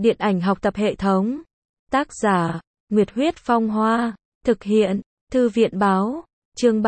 Điện ảnh học tập hệ thống. Tác giả, Nguyệt Huyết Phong Hoa. Thực hiện, Thư viện Báo. Chương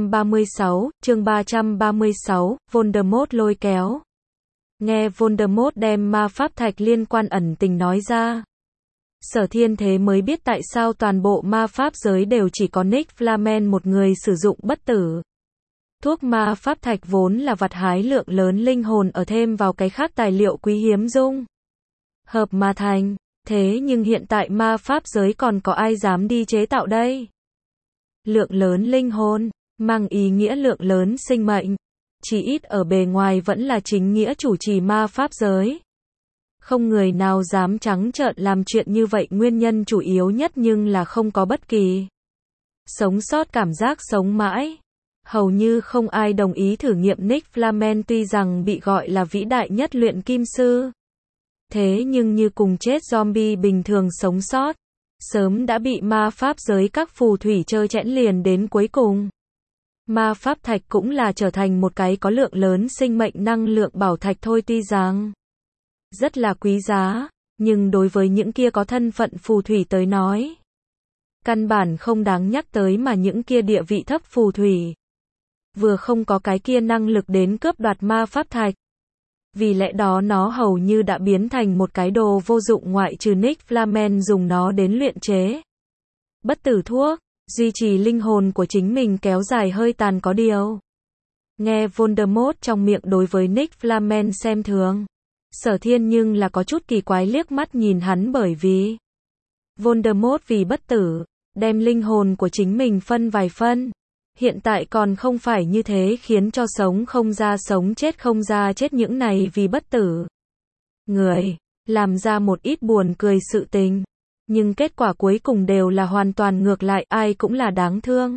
336, Voldemort lôi kéo. Nghe Voldemort đem ma pháp thạch liên quan ẩn tình nói ra. Sở Thiên thế mới biết tại sao toàn bộ ma pháp giới đều chỉ có Nick Flamel một người sử dụng bất tử. Thuốc ma pháp thạch vốn là vặt hái lượng lớn linh hồn ở thêm vào cái khác tài liệu quý hiếm dung hợp mà thành. Thế nhưng hiện tại ma pháp giới còn có ai dám đi chế tạo đây? Lượng lớn linh hồn, mang ý nghĩa lượng lớn sinh mệnh. Chỉ ít ở bề ngoài vẫn là chính nghĩa chủ trì ma pháp giới. Không người nào dám trắng trợn làm chuyện như vậy, nguyên nhân chủ yếu nhất nhưng là không có bất kỳ sống sót cảm giác sống mãi. Hầu như không ai đồng ý thử nghiệm Nick Flamel tuy rằng bị gọi là vĩ đại nhất luyện kim sư. Thế nhưng như cùng chết zombie bình thường sống sót, sớm đã bị ma pháp giới các phù thủy trơ chẽn liền đến cuối cùng. Ma pháp thạch cũng là trở thành một cái có lượng lớn sinh mệnh năng lượng bảo thạch thôi, tuy rằng rất là quý giá, nhưng đối với những kia có thân phận phù thủy tới nói, căn bản không đáng nhắc tới, mà những kia địa vị thấp phù thủy vừa không có cái kia năng lực đến cướp đoạt ma pháp thạch. Vì lẽ đó nó hầu như đã biến thành một cái đồ vô dụng, ngoại trừ Nick Flamel dùng nó đến luyện chế bất tử thuốc, duy trì linh hồn của chính mình kéo dài hơi tàn. Có điều, nghe Voldemort trong miệng đối với Nick Flamel xem thường, Sở Thiên nhưng là có chút kỳ quái liếc mắt nhìn hắn, bởi vì Voldemort vì bất tử, đem linh hồn của chính mình phân vài phân. Hiện tại còn không phải như thế, khiến cho sống không ra sống, chết không ra chết, những này vì bất tử người làm ra một ít buồn cười sự tình, nhưng kết quả cuối cùng đều là hoàn toàn ngược lại, ai cũng là đáng thương.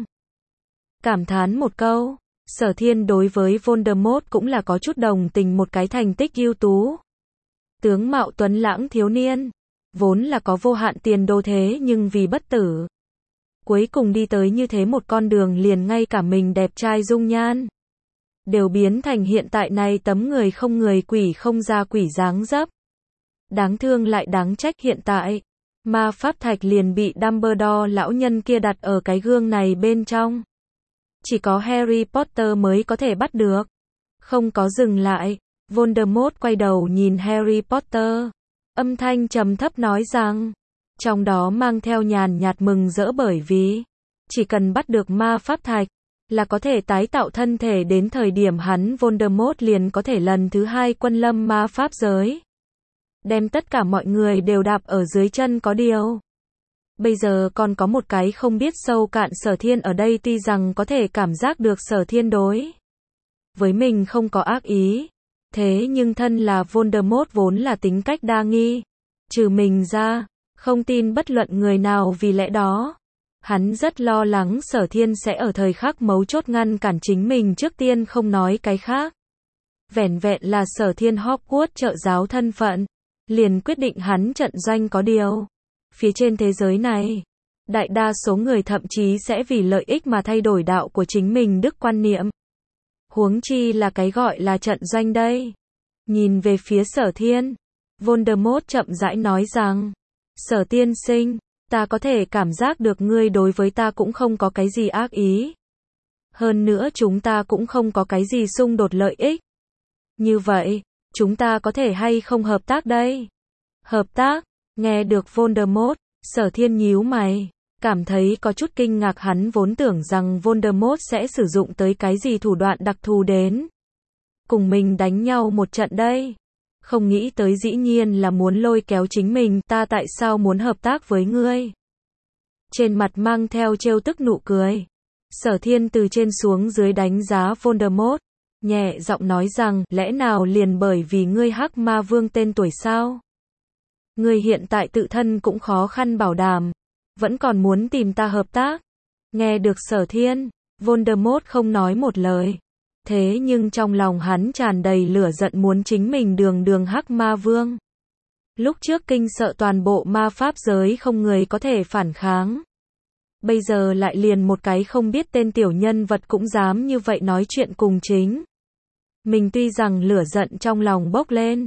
Cảm thán một câu, Sở Thiên đối với Voldemort cũng là có chút đồng tình, một cái thành tích ưu tú, tướng mạo tuấn lãng thiếu niên, vốn là có vô hạn tiền đồ, thế nhưng vì bất tử, cuối cùng đi tới như thế một con đường, liền ngay cả mình đẹp trai dung nhan đều biến thành hiện tại này tấm người không người quỷ không ra quỷ dáng dấp. Đáng thương lại đáng trách, hiện tại ma pháp thạch liền bị Dumbledore lão nhân kia đặt ở cái gương này bên trong. Chỉ có Harry Potter mới có thể bắt được. Không có dừng lại, Voldemort quay đầu nhìn Harry Potter, âm thanh trầm thấp nói rằng, trong đó mang theo nhàn nhạt mừng rỡ, bởi vì chỉ cần bắt được ma pháp thạch là có thể tái tạo thân thể, đến thời điểm hắn Voldemort liền có thể lần thứ hai quân lâm ma pháp giới, đem tất cả mọi người đều đạp ở dưới chân. Có điều, bây giờ còn có một cái không biết sâu cạn Sở Thiên ở đây, tuy rằng có thể cảm giác được Sở Thiên đối với mình không có ác ý, thế nhưng thân là Voldemort vốn là tính cách đa nghi, trừ mình ra không tin bất luận người nào, vì lẽ đó hắn rất lo lắng Sở Thiên sẽ ở thời khắc mấu chốt ngăn cản chính mình. Trước tiên không nói cái khác, vẻn vẹn là Sở Thiên Hogwarts trợ giáo thân phận, liền quyết định hắn trận doanh. Có điều, phía trên thế giới này, đại đa số người thậm chí sẽ vì lợi ích mà thay đổi đạo của chính mình đức quan niệm. Huống chi là cái gọi là trận doanh đây. Nhìn về phía Sở Thiên, Voldemort chậm rãi nói rằng, Sở tiên sinh, ta có thể cảm giác được ngươi đối với ta cũng không có cái gì ác ý. Hơn nữa chúng ta cũng không có cái gì xung đột lợi ích. Như vậy, chúng ta có thể hay không hợp tác đây? Hợp tác? Nghe được Voldemort, Sở Thiên nhíu mày, cảm thấy có chút kinh ngạc, hắn vốn tưởng rằng Voldemort sẽ sử dụng tới cái gì thủ đoạn đặc thù đến cùng mình đánh nhau một trận đây. Không nghĩ tới dĩ nhiên là muốn lôi kéo chính mình. Ta tại sao muốn hợp tác với ngươi? Trên mặt mang theo trêu tức nụ cười, Sở Thiên từ trên xuống dưới đánh giá Voldemort, nhẹ giọng nói rằng, lẽ nào liền bởi vì ngươi Hắc Ma Vương tên tuổi sao? Ngươi hiện tại tự thân cũng khó khăn bảo đảm, vẫn còn muốn tìm ta hợp tác? Nghe được Sở Thiên, Voldemort không nói một lời. Thế nhưng trong lòng hắn tràn đầy lửa giận, muốn chính mình đường Hắc Ma Vương. Lúc trước kinh sợ toàn bộ ma pháp giới, không người có thể phản kháng. Bây giờ lại liền một cái không biết tên tiểu nhân vật cũng dám như vậy nói chuyện cùng chính mình. Tuy rằng lửa giận trong lòng bốc lên,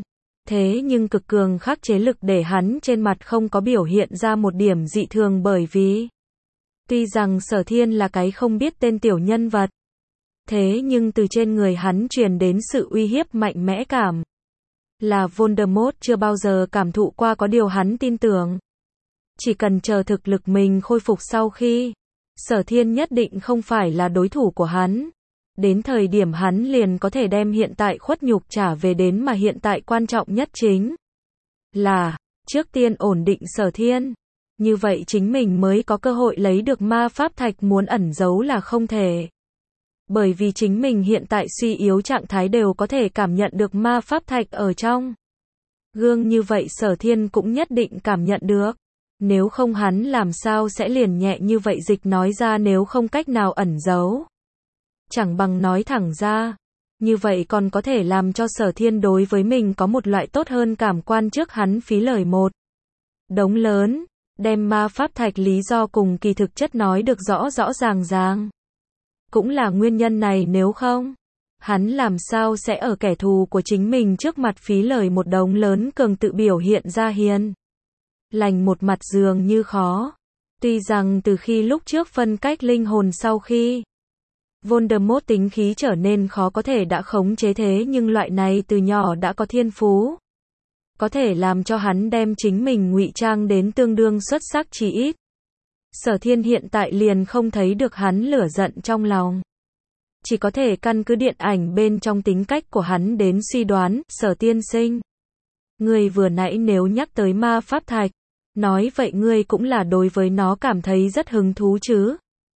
Thế nhưng cực cường khắc chế lực để hắn trên mặt không có biểu hiện ra một điểm dị thường bởi vì tuy rằng Sở Thiên là cái không biết tên tiểu nhân vật, thế nhưng từ trên người hắn truyền đến sự uy hiếp mạnh mẽ cảm. Là Voldemort chưa bao giờ cảm thụ qua có điều hắn tin tưởng. Chỉ cần chờ thực lực mình khôi phục sau khi, Sở Thiên nhất định không phải là đối thủ của hắn. Đến thời điểm hắn liền có thể đem hiện tại khuất nhục trả về đến mà hiện tại quan trọng nhất chính là, trước tiên ổn định Sở Thiên. Như vậy chính mình mới có cơ hội lấy được ma pháp thạch muốn ẩn giấu là không thể. Bởi vì chính mình hiện tại suy yếu trạng thái đều có thể cảm nhận được ma pháp thạch ở trong gương, như vậy Sở Thiên cũng nhất định cảm nhận được. Nếu không hắn làm sao sẽ liền nhẹ như vậy dịch nói ra nếu không cách nào ẩn giấu. Chẳng bằng nói thẳng ra. Như vậy còn có thể làm cho Sở Thiên đối với mình có một loại tốt hơn cảm quan trước hắn phí lời một đống lớn, đem ma pháp thạch lý do cùng kỳ thực chất nói được rõ rõ ràng ràng. Cũng là nguyên nhân này nếu không, hắn làm sao sẽ ở kẻ thù của chính mình trước mặt phí lời một đống lớn cường tự biểu hiện ra hiền lành một mặt dường như khó. Tuy rằng từ khi lúc trước phân cách linh hồn sau khi Voldemort tính khí trở nên khó có thể đã khống chế, thế nhưng loại này từ nhỏ đã có thiên phú, có thể làm cho hắn đem chính mình ngụy trang đến tương đương xuất sắc chí ít. Sở Thiên hiện tại liền không thấy được hắn lửa giận trong lòng. Chỉ có thể căn cứ điện ảnh bên trong tính cách của hắn đến suy đoán, Sở tiên sinh. Ngươi vừa nãy nếu nhắc tới ma pháp thạch, nói vậy ngươi cũng là đối với nó cảm thấy rất hứng thú chứ?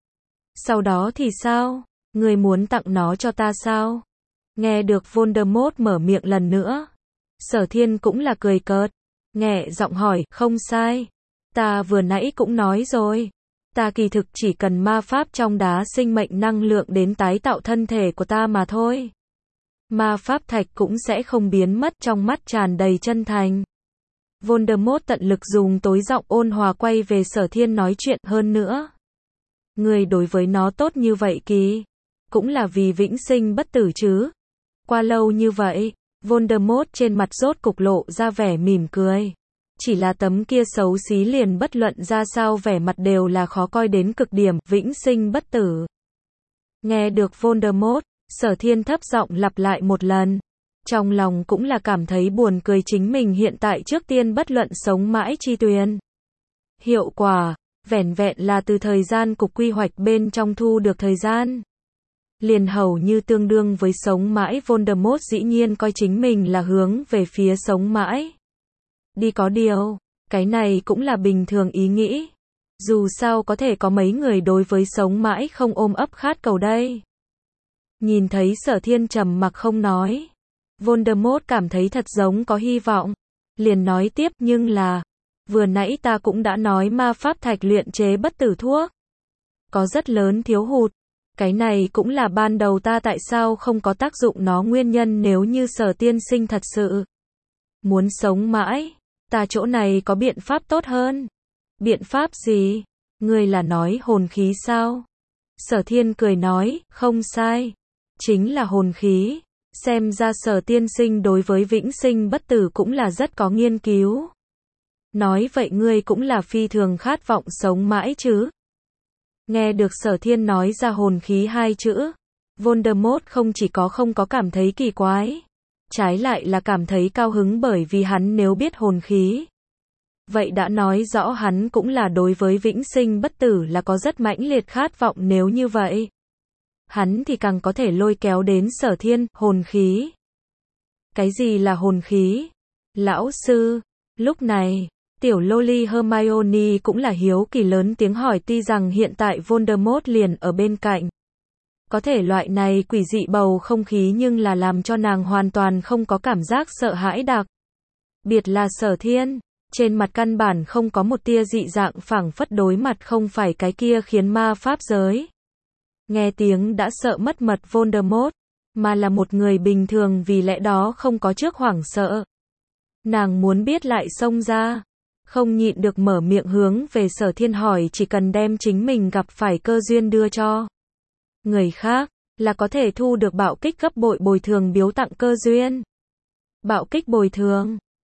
Sau đó thì sao? Ngươi muốn tặng nó cho ta sao? Nghe được Voldemort mở miệng lần nữa, Sở Thiên cũng là cười cợt, nhẹ giọng hỏi, không sai. Ta vừa nãy cũng nói rồi. Ta kỳ thực chỉ cần ma pháp trong đá sinh mệnh năng lượng đến tái tạo thân thể của ta mà thôi. Ma pháp thạch cũng sẽ không biến mất, trong mắt tràn đầy chân thành. Voldemort tận lực dùng tối giọng ôn hòa quay về Sở Thiên nói chuyện, hơn nữa. Người đối với nó tốt như vậy kì, cũng là vì vĩnh sinh bất tử chứ. Qua lâu như vậy, Voldemort trên mặt rốt cục lộ ra vẻ mỉm cười. Chỉ là tấm kia xấu xí liền bất luận ra sao vẻ mặt đều là khó coi đến cực điểm, vĩnh sinh bất tử. Nghe được Voldemort, Sở Thiên thấp giọng lặp lại một lần. Trong lòng cũng là cảm thấy buồn cười, chính mình hiện tại trước tiên bất luận sống mãi chi tuyền. Hiệu quả, vẻn vẹn là từ thời gian cục quy hoạch bên trong thu được thời gian. Liền hầu như tương đương với sống mãi. Voldemort dĩ nhiên coi chính mình là hướng về phía sống mãi. Đi, có điều, cái này cũng là bình thường ý nghĩ. Dù sao có thể có mấy người đối với sống mãi không ôm ấp khát cầu đây. Nhìn thấy Sở Thiên trầm mặc không nói, Voldemort cảm thấy thật giống có hy vọng. Liền nói tiếp, nhưng là, vừa nãy ta cũng đã nói ma pháp thạch luyện chế bất tử thuốc có rất lớn thiếu hụt. Cái này cũng là ban đầu ta tại sao không có tác dụng nó nguyên nhân. Nếu như Sở tiên sinh thật sự muốn sống mãi, ta chỗ này có biện pháp tốt hơn. Biện pháp gì? Ngươi là nói hồn khí sao? Sở Thiên cười nói, không sai. Chính là hồn khí. Xem ra Sở tiên sinh đối với vĩnh sinh bất tử cũng là rất có nghiên cứu. Nói vậy ngươi cũng là phi thường khát vọng sống mãi chứ? Nghe được Sở Thiên nói ra hồn khí hai chữ, Voldemort không chỉ không có cảm thấy kỳ quái, trái lại là cảm thấy cao hứng, bởi vì hắn nếu biết hồn khí, vậy đã nói rõ hắn cũng là đối với vĩnh sinh bất tử là có rất mãnh liệt khát vọng. Nếu như vậy, hắn thì càng có thể lôi kéo đến Sở Thiên. Hồn khí? Cái gì là hồn khí? Lão sư, lúc này, tiểu loli Hermione cũng là hiếu kỳ lớn tiếng hỏi, tuy rằng hiện tại Voldemort liền ở bên cạnh. Có thể loại này quỷ dị bầu không khí nhưng là làm cho nàng hoàn toàn không có cảm giác sợ hãi, đặc biệt là Sở Thiên, trên mặt căn bản không có một tia dị dạng, phảng phất đối mặt không phải cái kia khiến ma pháp giới nghe tiếng đã sợ mất mật Voldemort, mà là một người bình thường, vì lẽ đó không có trước hoảng sợ. Nàng muốn biết lại xông ra, không nhịn được mở miệng hướng về Sở Thiên hỏi, chỉ cần đem chính mình gặp phải cơ duyên đưa cho người khác, là có thể thu được bạo kích gấp bội bồi thường biếu tặng cơ duyên. Bạo kích bồi thường.